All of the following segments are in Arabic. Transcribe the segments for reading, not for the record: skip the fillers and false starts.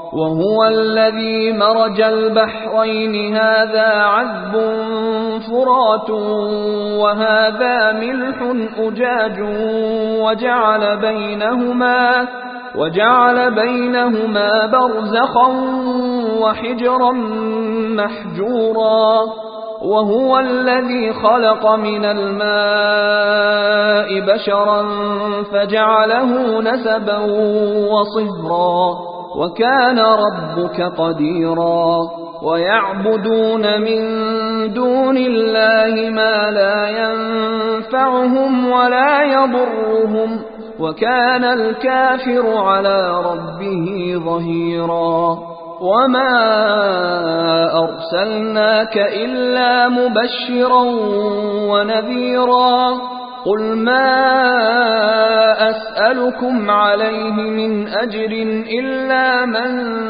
وهو الذي مرج البحرين هذا عذب فرات وهذا ملح أجاج وجعل بينهما برزخا وحجرا محجورا وهو الذي خلق من الماء بشرا فجعله نسبا وصهرا وكان ربك قديرا ويعبدون من دون الله ما لا ينفعهم ولا يضرهم وكان الكافر على ربه ظهيرا وما أرسلناك إلا مبشرا ونذيرا قل ما أسألكم عليه من أجر إلا من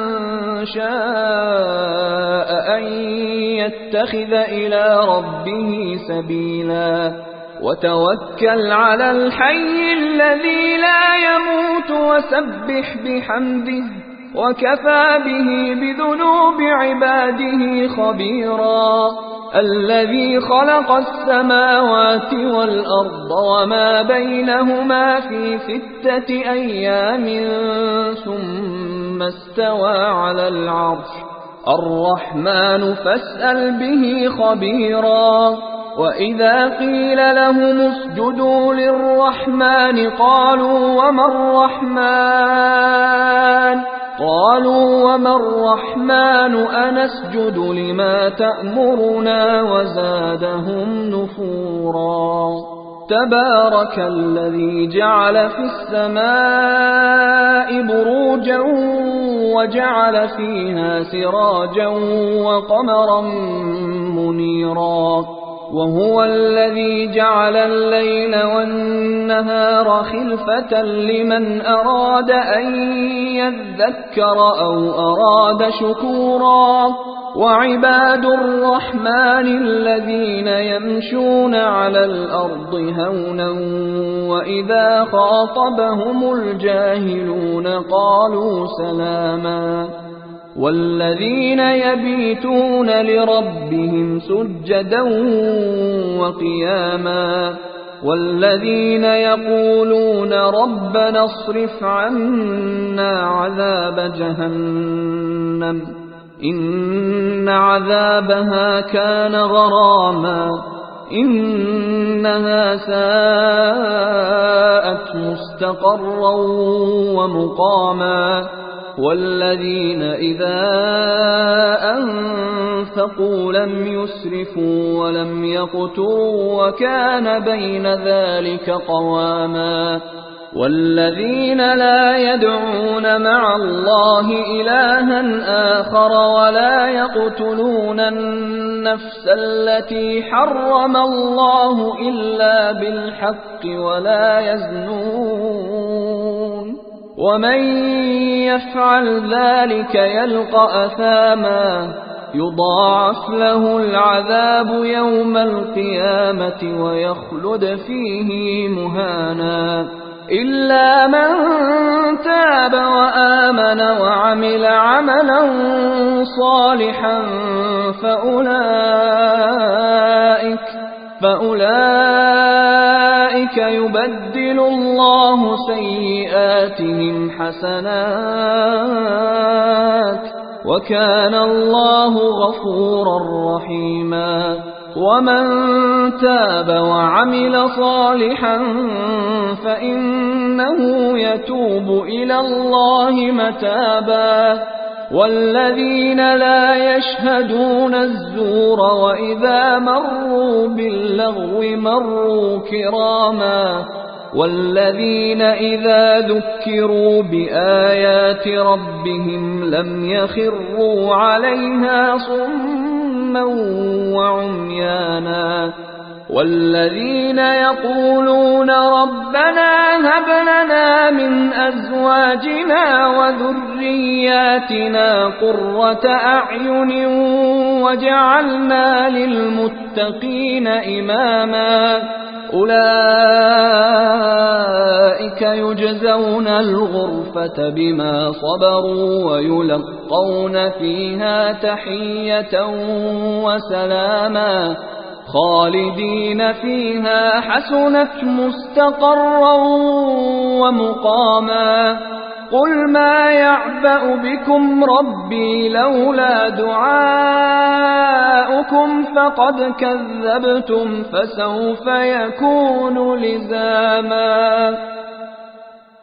شاء أن يتخذ إلى ربه سبيلا وتوكل على الحي الذي لا يموت وسبح بحمده وكفى به بذنوب عباده خبيرا الذي خلق السماوات والأرض وما بينهما في 6 أيام ثم استوى على العرش الرحمن فاسأل به خبيرا وإذا قيل لهم اسجدوا للرحمن قالوا وما الرحمن أنسجد لما تأمرنا وزادهم نفورا تبارك الذي جعل في السماء بروجا وجعل فيها سراجا وقمرا منيرا وهو الذي جعل الليل والنهار خلفة لمن أراد أن يذكر أو أراد شكورا وعباد الرحمن الذين يمشون على الأرض هونا وإذا خاطبهم الجاهلون قالوا سلاما والذين يبيتون لربهم سجدا وقياما والذين يقولون ربنا اصرف عنا عذاب جهنم إن عذابها كان غراما إنها ساءت مستقرا ومقاما والذين إذا أنفقوا لم يسرفوا ولم يقتروا وكان بين ذلك قواما والذين لا يدعون مع الله إلها آخر ولا يقتلون النفس التي حرم الله إلا بالحق ولا يزنون ومن يفعل ذلك يلقى أثاما يضاعف له العذاب يوم القيامة ويخلد فيه مهانا إلا من تاب وآمن وعمل عملا صالحا فأولئك يبدل الله سيئاتهم حسنات وكان الله غفورا رحيما ومن تاب وعمل صالحا فإنه يتوب إلى الله متابا والذين لا يشهدون الزور وإذا مروا باللغو مروا كراما والذين إذا ذكروا بآيات ربهم لم يخروا عليها صما وعميانا والذين يقولون ربنا هب لنا من أزواجنا وذرياتنا قرة أعين واجعلنا للمتقين إماما أولئك يجزون الغرفة بما صبروا ويلقون فيها تحية وسلاما خالدين فيها حسنت مستقرا ومقاما قل ما يعبأ بكم ربي لولا دعاؤكم فقد كذبتم فسوف يكون لزاما.